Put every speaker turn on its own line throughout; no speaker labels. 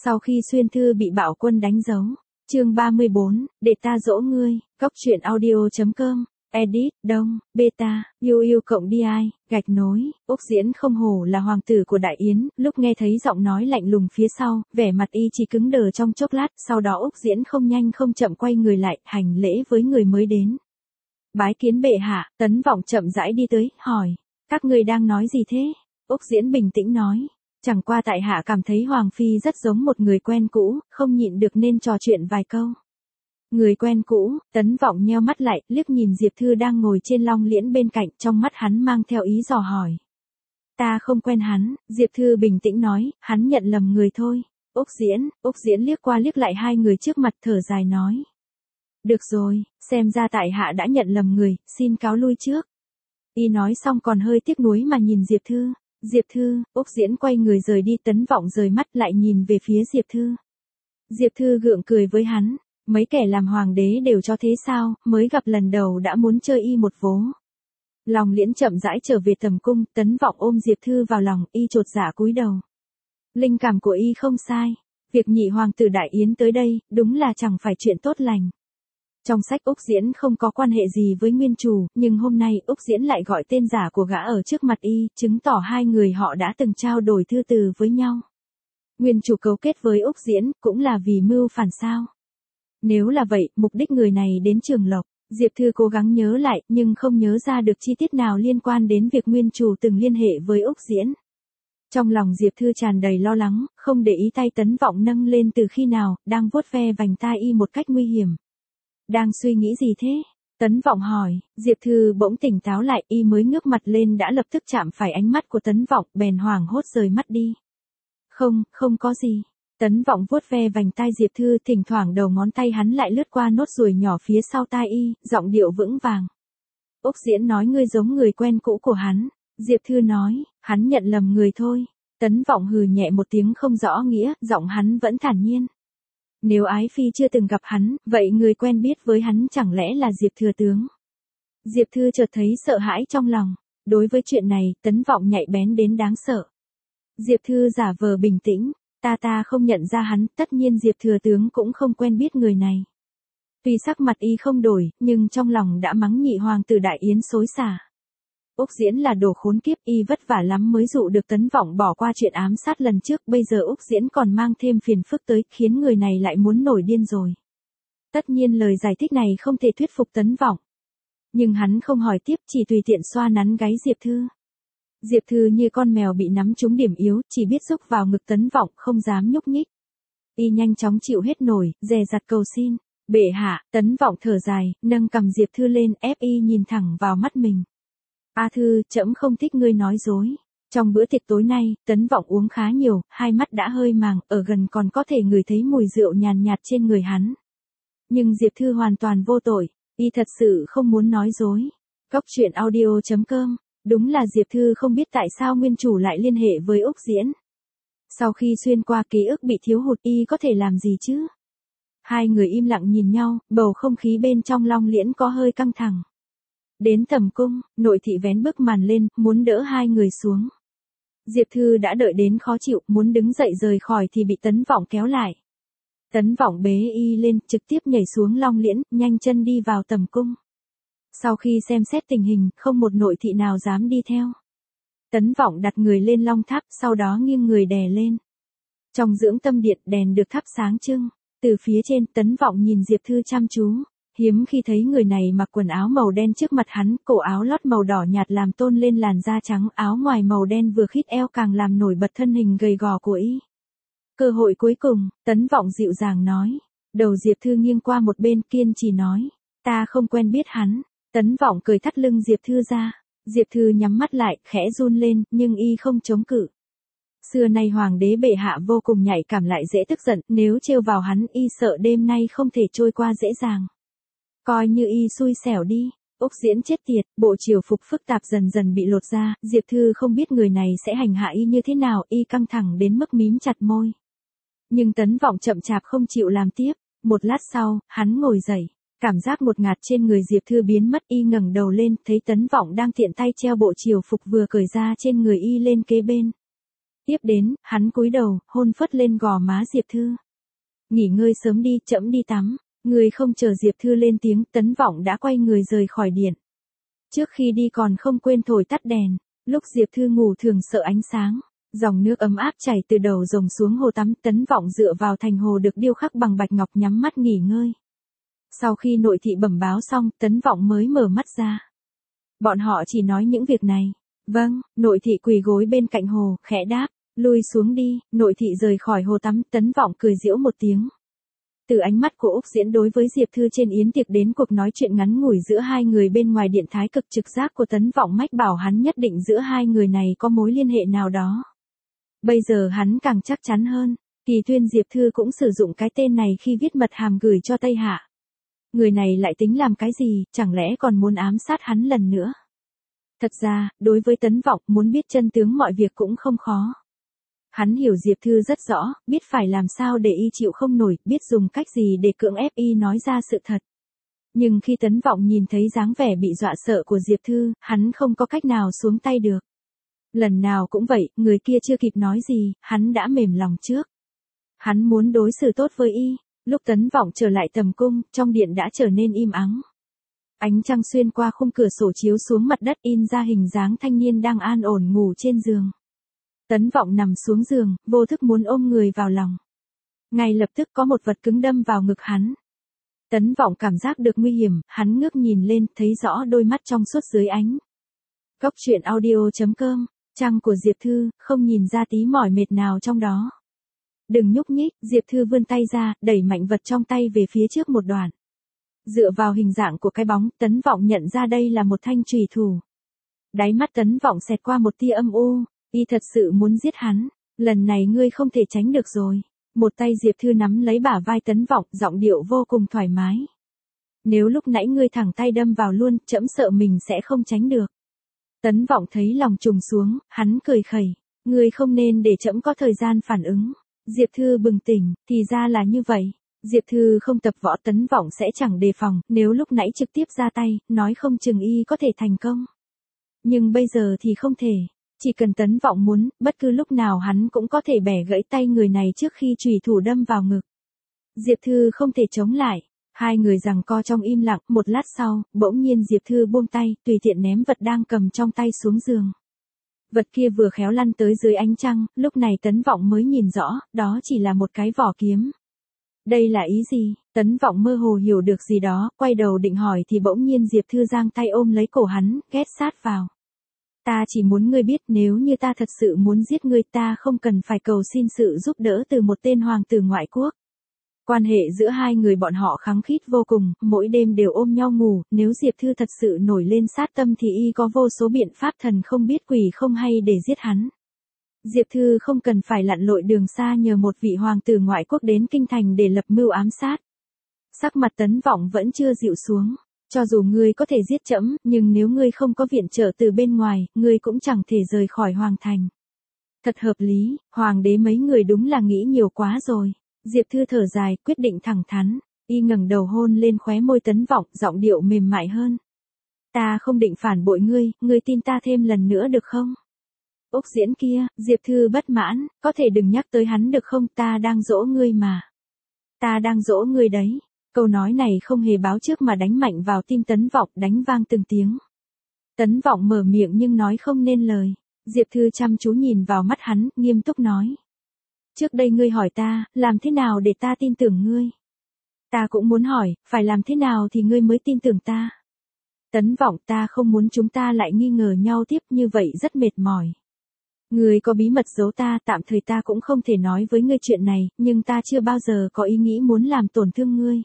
Sau khi Xuyên Thư bị bạo quân đánh dấu. Chương 34, để ta dỗ ngươi. Góc truyện audio.com. Edit, Đông, Beta, UU+DI, gạch nối. Úc Diễn không hổ là hoàng tử của Đại Yến, lúc nghe thấy giọng nói lạnh lùng phía sau, vẻ mặt y chỉ cứng đờ trong chốc lát, sau đó Úc Diễn không nhanh không chậm quay người lại, hành lễ với người mới đến. Bái kiến bệ hạ. Tấn Vọng chậm rãi đi tới, hỏi, các ngươi đang nói gì thế? Úc Diễn bình tĩnh nói, chẳng qua tại hạ cảm thấy Hoàng Phi rất giống một người quen cũ, không nhịn được nên trò chuyện vài câu. Người quen cũ. Tấn Vọng nheo mắt lại, liếc nhìn Diệp Thư đang ngồi trên long liễn bên cạnh, trong mắt hắn mang theo ý dò hỏi. Ta không quen hắn. Diệp Thư bình tĩnh nói, hắn nhận lầm người thôi. Úc Diễn liếc qua liếc lại hai người trước mặt, thở dài nói. Được rồi, xem ra tại hạ đã nhận lầm người, xin cáo lui trước. Y nói xong còn hơi tiếc nuối mà nhìn Diệp Thư. Diệp Thư. Úc Diễn quay người rời đi. Tấn Vọng rời mắt lại nhìn về phía Diệp Thư. Diệp Thư gượng cười với hắn. Mấy kẻ làm hoàng đế đều cho thế sao, mới gặp lần đầu đã muốn chơi y một vố. Long liễn chậm rãi trở về tầm cung, Tấn Vọng ôm Diệp Thư vào lòng, y chột dạ cúi đầu. Linh cảm của y không sai. Việc nhị hoàng tử Đại Yến tới đây, đúng là chẳng phải chuyện tốt lành. Trong sách Úc Diễn không có quan hệ gì với nguyên chủ, nhưng hôm nay Úc Diễn lại gọi tên giả của gã ở trước mặt y, chứng tỏ hai người họ đã từng trao đổi thư từ với nhau. Nguyên chủ cấu kết với Úc Diễn, cũng là vì mưu phản sao? Nếu là vậy, mục đích người này đến Trường Lộc. Diệp Thư cố gắng nhớ lại, nhưng không nhớ ra được chi tiết nào liên quan đến việc nguyên chủ từng liên hệ với Úc Diễn. Trong lòng Diệp Thư tràn đầy lo lắng, không để ý tay Tấn Vọng nâng lên từ khi nào, đang vuốt ve vành tai y một cách nguy hiểm. Đang suy nghĩ gì thế? Tấn Vọng hỏi. Diệp Thư bỗng tỉnh táo lại, y mới ngước mặt lên đã lập tức chạm phải ánh mắt của Tấn Vọng, bèn hoảng hốt rời mắt đi. Không có gì. Tấn Vọng vuốt ve vành tai Diệp Thư, thỉnh thoảng đầu ngón tay hắn lại lướt qua nốt ruồi nhỏ phía sau tai y, giọng điệu vững vàng. Úc Diễn nói ngươi giống người quen cũ của hắn. Diệp Thư nói, hắn nhận lầm người thôi. Tấn Vọng hừ nhẹ một tiếng không rõ nghĩa, giọng hắn vẫn thản nhiên. Nếu Ái Phi chưa từng gặp hắn, vậy người quen biết với hắn chẳng lẽ là Diệp Thừa Tướng? Diệp Thư chợt thấy sợ hãi trong lòng. Đối với chuyện này, Tấn Vọng nhạy bén đến đáng sợ. Diệp Thư giả vờ bình tĩnh. Ta không nhận ra hắn, tất nhiên Diệp Thừa Tướng cũng không quen biết người này. Tuy sắc mặt y không đổi, nhưng trong lòng đã mắng nhị hoàng tử Đại Yến xối xả. Úc Diễn là đồ khốn kiếp, y vất vả lắm mới dụ được Tấn Vọng bỏ qua chuyện ám sát lần trước, bây giờ Úc Diễn còn mang thêm phiền phức tới, khiến người này lại muốn nổi điên rồi. Tất nhiên lời giải thích này không thể thuyết phục Tấn Vọng. Nhưng hắn không hỏi tiếp, chỉ tùy tiện xoa nắn gáy Diệp Thư. Diệp Thư như con mèo bị nắm trúng điểm yếu, chỉ biết rúc vào ngực Tấn Vọng, không dám nhúc nhích. Y nhanh chóng chịu hết nổi, dè dặt cầu xin. Bệ hạ. Tấn Vọng thở dài, nâng cằm Diệp Thư lên, ép y nhìn thẳng vào mắt mình. A Thư, trẫm không thích ngươi nói dối. Trong bữa tiệc tối nay, Tấn Vọng uống khá nhiều, hai mắt đã hơi màng, ở gần còn có thể ngửi thấy mùi rượu nhàn nhạt trên người hắn. Nhưng Diệp Thư hoàn toàn vô tội, y thật sự không muốn nói dối. Góc truyện audio.com. Đúng là Diệp Thư không biết tại sao nguyên chủ lại liên hệ với Úc Diễn. Sau khi xuyên qua ký ức bị thiếu hụt, y có thể làm gì chứ? Hai người im lặng nhìn nhau, bầu không khí bên trong long liễn có hơi căng thẳng. Đến tầm cung, nội thị vén bức màn lên, muốn đỡ hai người xuống. Diệp Thư đã đợi đến khó chịu, muốn đứng dậy rời khỏi thì bị Tấn Vọng kéo lại. Tấn Vọng bế y lên, trực tiếp nhảy xuống long liễn, nhanh chân đi vào tầm cung. Sau khi xem xét tình hình, không một nội thị nào dám đi theo. Tấn Vọng đặt người lên long tháp, sau đó nghiêng người đè lên. Trong dưỡng tâm điện, đèn được thắp sáng trưng. Từ phía trên, Tấn Vọng nhìn Diệp Thư chăm chú. Hiếm khi thấy người này mặc quần áo màu đen trước mặt hắn, cổ áo lót màu đỏ nhạt làm tôn lên làn da trắng, áo ngoài màu đen vừa khít eo càng làm nổi bật thân hình gầy gò của y. Cơ hội cuối cùng, Tấn Vọng dịu dàng nói. Đầu Diệp Thư nghiêng qua một bên, kiên trì nói. Ta không quen biết hắn. Tấn Vọng cười thắt lưng Diệp Thư ra. Diệp Thư nhắm mắt lại, khẽ run lên, nhưng y không chống cự. Xưa nay hoàng đế bệ hạ vô cùng nhạy cảm lại dễ tức giận, nếu trêu vào hắn y sợ đêm nay không thể trôi qua dễ dàng. Coi như y xui xẻo đi. Úc Diễn chết tiệt, bộ triều phục phức tạp dần dần bị lột ra, Diệp Thư không biết người này sẽ hành hạ y như thế nào, y căng thẳng đến mức mím chặt môi. Nhưng Tấn Vọng chậm chạp không chịu làm tiếp, một lát sau, hắn ngồi dậy. Cảm giác ngột ngạt trên người Diệp Thư biến mất, y ngẩng đầu lên, thấy Tấn Vọng đang tiện tay treo bộ triều phục vừa cởi ra trên người y lên kế bên. Tiếp đến, hắn cúi đầu, hôn phớt lên gò má Diệp Thư. Nghỉ ngơi sớm đi, trẫm đi tắm. Người không chờ Diệp Thư lên tiếng, Tấn Vọng đã quay người rời khỏi điện. Trước khi đi còn không quên thổi tắt đèn. Lúc Diệp Thư ngủ thường sợ ánh sáng. Dòng nước ấm áp chảy từ đầu rồng xuống hồ tắm, Tấn Vọng dựa vào thành hồ được điêu khắc bằng bạch ngọc nhắm mắt nghỉ ngơi. Sau khi nội thị bẩm báo xong, Tấn Vọng mới mở mắt ra. Bọn họ chỉ nói những việc này. Vâng, nội thị quỳ gối bên cạnh hồ, khẽ đáp, lui xuống đi, nội thị rời khỏi hồ tắm, Tấn Vọng cười giễu một tiếng. Từ ánh mắt của Úc Diễn đối với Diệp Thư trên yến tiệc đến cuộc nói chuyện ngắn ngủi giữa hai người bên ngoài điện thái cực trực giác của Tấn Vọng mách bảo hắn nhất định giữa hai người này có mối liên hệ nào đó. Bây giờ hắn càng chắc chắn hơn, Kỳ Tuyên Diệp Thư cũng sử dụng cái tên này khi viết mật hàm gửi cho Tây Hạ. Người này lại tính làm cái gì, chẳng lẽ còn muốn ám sát hắn lần nữa? Thật ra, đối với Tấn Vọng, muốn biết chân tướng mọi việc cũng không khó. Hắn hiểu Diệp Thư rất rõ, biết phải làm sao để y chịu không nổi, biết dùng cách gì để cưỡng ép y nói ra sự thật. Nhưng khi Tấn Vọng nhìn thấy dáng vẻ bị dọa sợ của Diệp Thư, hắn không có cách nào xuống tay được. Lần nào cũng vậy, người kia chưa kịp nói gì, hắn đã mềm lòng trước. Hắn muốn đối xử tốt với y. Lúc Tấn Vọng trở lại tầm cung, trong điện đã trở nên im ắng. Ánh trăng xuyên qua khung cửa sổ chiếu xuống mặt đất in ra hình dáng thanh niên đang an ổn ngủ trên giường. Tấn Vọng nằm xuống giường, vô thức muốn ôm người vào lòng. Ngay lập tức có một vật cứng đâm vào ngực hắn. Tấn Vọng cảm giác được nguy hiểm, hắn ngước nhìn lên, thấy rõ đôi mắt trong suốt dưới ánh. Góc truyện audio.com, trăng của Diệp Thư, không nhìn ra tí mỏi mệt nào trong đó. Đừng nhúc nhích, Diệp Thư vươn tay ra, đẩy mạnh vật trong tay về phía trước một đoạn. Dựa vào hình dạng của cái bóng, Tấn Vọng nhận ra đây là một thanh chùy thủ. Đáy mắt Tấn Vọng xẹt qua một tia âm u, y thật sự muốn giết hắn, lần này ngươi không thể tránh được rồi. Một tay Diệp Thư nắm lấy bả vai Tấn Vọng, giọng điệu vô cùng thoải mái. Nếu lúc nãy ngươi thẳng tay đâm vào luôn, trẫm sợ mình sẽ không tránh được. Tấn Vọng thấy lòng trùng xuống, hắn cười khẩy, ngươi không nên để trẫm có thời gian phản ứng. Diệp Thư bừng tỉnh, thì ra là như vậy. Diệp Thư không tập võ, Tấn Vọng sẽ chẳng đề phòng, nếu lúc nãy trực tiếp ra tay, nói không chừng y có thể thành công. Nhưng bây giờ thì không thể, chỉ cần Tấn Vọng muốn, bất cứ lúc nào hắn cũng có thể bẻ gãy tay người này trước khi chùy thủ đâm vào ngực. Diệp Thư không thể chống lại, hai người giằng co trong im lặng, một lát sau, bỗng nhiên Diệp Thư buông tay, tùy tiện ném vật đang cầm trong tay xuống giường. Vật kia vừa khéo lăn tới dưới ánh trăng, lúc này Tấn Vọng mới nhìn rõ, đó chỉ là một cái vỏ kiếm. Đây là ý gì? Tấn Vọng mơ hồ hiểu được gì đó, quay đầu định hỏi thì bỗng nhiên Diệp Thư giang tay ôm lấy cổ hắn, ghét sát vào. Ta chỉ muốn ngươi biết, nếu như ta thật sự muốn giết ngươi, ta không cần phải cầu xin sự giúp đỡ từ một tên hoàng tử ngoại quốc. Quan hệ giữa hai người bọn họ khăng khít vô cùng, mỗi đêm đều ôm nhau ngủ, nếu Diệp Thư thật sự nổi lên sát tâm thì y có vô số biện pháp thần không biết quỷ không hay để giết hắn. Diệp Thư không cần phải lặn lội đường xa nhờ một vị hoàng tử ngoại quốc đến kinh thành để lập mưu ám sát. Sắc mặt Tấn Vọng vẫn chưa dịu xuống. Cho dù ngươi có thể giết trẫm, nhưng nếu ngươi không có viện trợ từ bên ngoài, ngươi cũng chẳng thể rời khỏi hoàng thành. Thật hợp lý, hoàng đế mấy người đúng là nghĩ nhiều quá rồi. Diệp Thư thở dài, quyết định thẳng thắn. Y ngẩng đầu hôn lên khóe môi Tấn Vọng, giọng điệu mềm mại hơn. Ta không định phản bội ngươi tin ta thêm lần nữa được không? Úc Diễn kia, Diệp Thư bất mãn, có thể đừng nhắc tới hắn được không, ta đang dỗ ngươi mà. Ta đang dỗ ngươi đấy. Câu nói này không hề báo trước mà đánh mạnh vào tim Tấn Vọng, đánh vang từng tiếng. Tấn Vọng mở miệng nhưng nói không nên lời. Diệp Thư chăm chú nhìn vào mắt hắn, nghiêm túc nói. Trước đây ngươi hỏi ta, làm thế nào để ta tin tưởng ngươi? Ta cũng muốn hỏi, phải làm thế nào thì ngươi mới tin tưởng ta? Tấn Vọng, ta không muốn chúng ta lại nghi ngờ nhau tiếp, như vậy rất mệt mỏi. Ngươi có bí mật giấu ta, tạm thời ta cũng không thể nói với ngươi chuyện này, nhưng ta chưa bao giờ có ý nghĩ muốn làm tổn thương ngươi.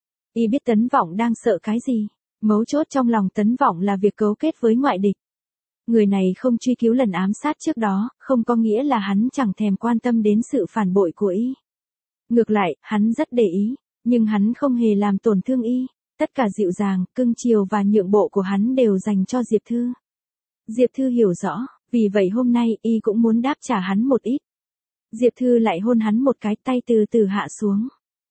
Y biết Tấn Vọng đang sợ cái gì. Mấu chốt trong lòng Tấn Vọng là việc cấu kết với ngoại địch. Người này không truy cứu lần ám sát trước đó, không có nghĩa là hắn chẳng thèm quan tâm đến sự phản bội của y. Ngược lại, hắn rất để ý, nhưng hắn không hề làm tổn thương y. Tất cả dịu dàng, cưng chiều và nhượng bộ của hắn đều dành cho Diệp Thư. Diệp Thư hiểu rõ, vì vậy hôm nay y cũng muốn đáp trả hắn một ít. Diệp Thư lại hôn hắn một cái, tay từ từ hạ xuống.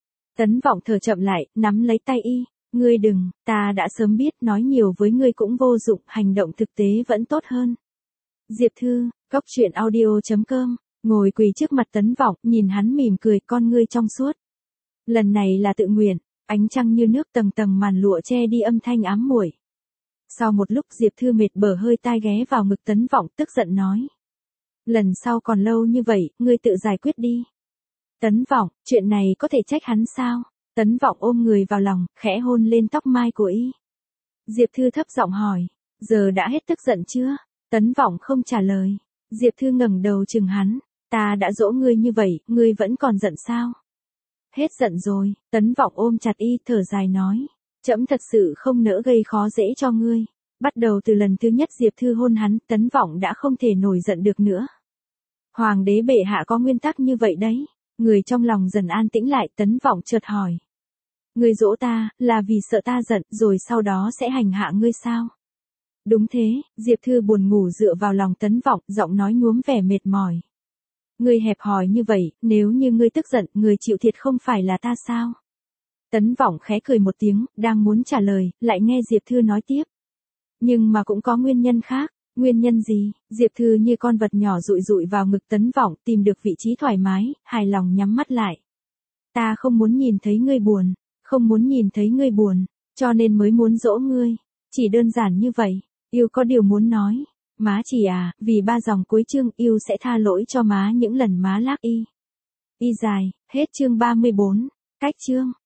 Tấn Vọng thở chậm lại, nắm lấy tay y. Ngươi đừng, ta đã sớm biết, nói nhiều với ngươi cũng vô dụng, hành động thực tế vẫn tốt hơn. Diệp Thư, góc truyện audio.com Ngồi quỳ trước mặt Tấn Vọng, nhìn hắn mỉm cười, con ngươi trong suốt. Lần này là tự nguyện, ánh trăng như nước, tầng tầng màn lụa che đi âm thanh ám muội. Sau một lúc Diệp Thư mệt bở hơi tai ghé vào ngực Tấn Vọng, tức giận nói. Lần sau còn lâu như vậy, ngươi tự giải quyết đi. Tấn Vọng, chuyện này có thể trách hắn sao? Tấn Vọng ôm người vào lòng, khẽ hôn lên tóc mai của y. Diệp Thư thấp giọng hỏi, giờ đã hết tức giận chưa? Tấn Vọng không trả lời. Diệp Thư ngẩng đầu chừng hắn, ta đã dỗ ngươi như vậy, ngươi vẫn còn giận sao? Hết giận rồi, Tấn Vọng ôm chặt y, thở dài nói, trẫm thật sự không nỡ gây khó dễ cho ngươi. Bắt đầu từ lần thứ nhất Diệp Thư hôn hắn, Tấn Vọng đã không thể nổi giận được nữa. Hoàng đế bệ hạ có nguyên tắc như vậy đấy. Người trong lòng dần an tĩnh lại, Tấn Vọng chợt hỏi. Ngươi dỗ ta, là vì sợ ta giận, rồi sau đó sẽ hành hạ ngươi sao? Đúng thế, Diệp Thư buồn ngủ dựa vào lòng Tấn Vọng, giọng nói nhuốm vẻ mệt mỏi. Ngươi hẹp hòi như vậy, nếu như ngươi tức giận, người chịu thiệt không phải là ta sao? Tấn Vọng khẽ cười một tiếng, đang muốn trả lời, lại nghe Diệp Thư nói tiếp. Nhưng mà cũng có nguyên nhân khác. Nguyên nhân gì? Diệp Thư như con vật nhỏ dụi dụi vào ngực Tấn Vọng, tìm được vị trí thoải mái, hài lòng nhắm mắt lại. Ta không muốn nhìn thấy ngươi buồn, không muốn nhìn thấy ngươi buồn, cho nên mới muốn dỗ ngươi. Chỉ đơn giản như vậy. Yêu có điều muốn nói. Má chỉ à, vì 3 dòng cuối chương yêu sẽ tha lỗi cho má những lần má lác y. Y dài, hết chương 34. Cách chương.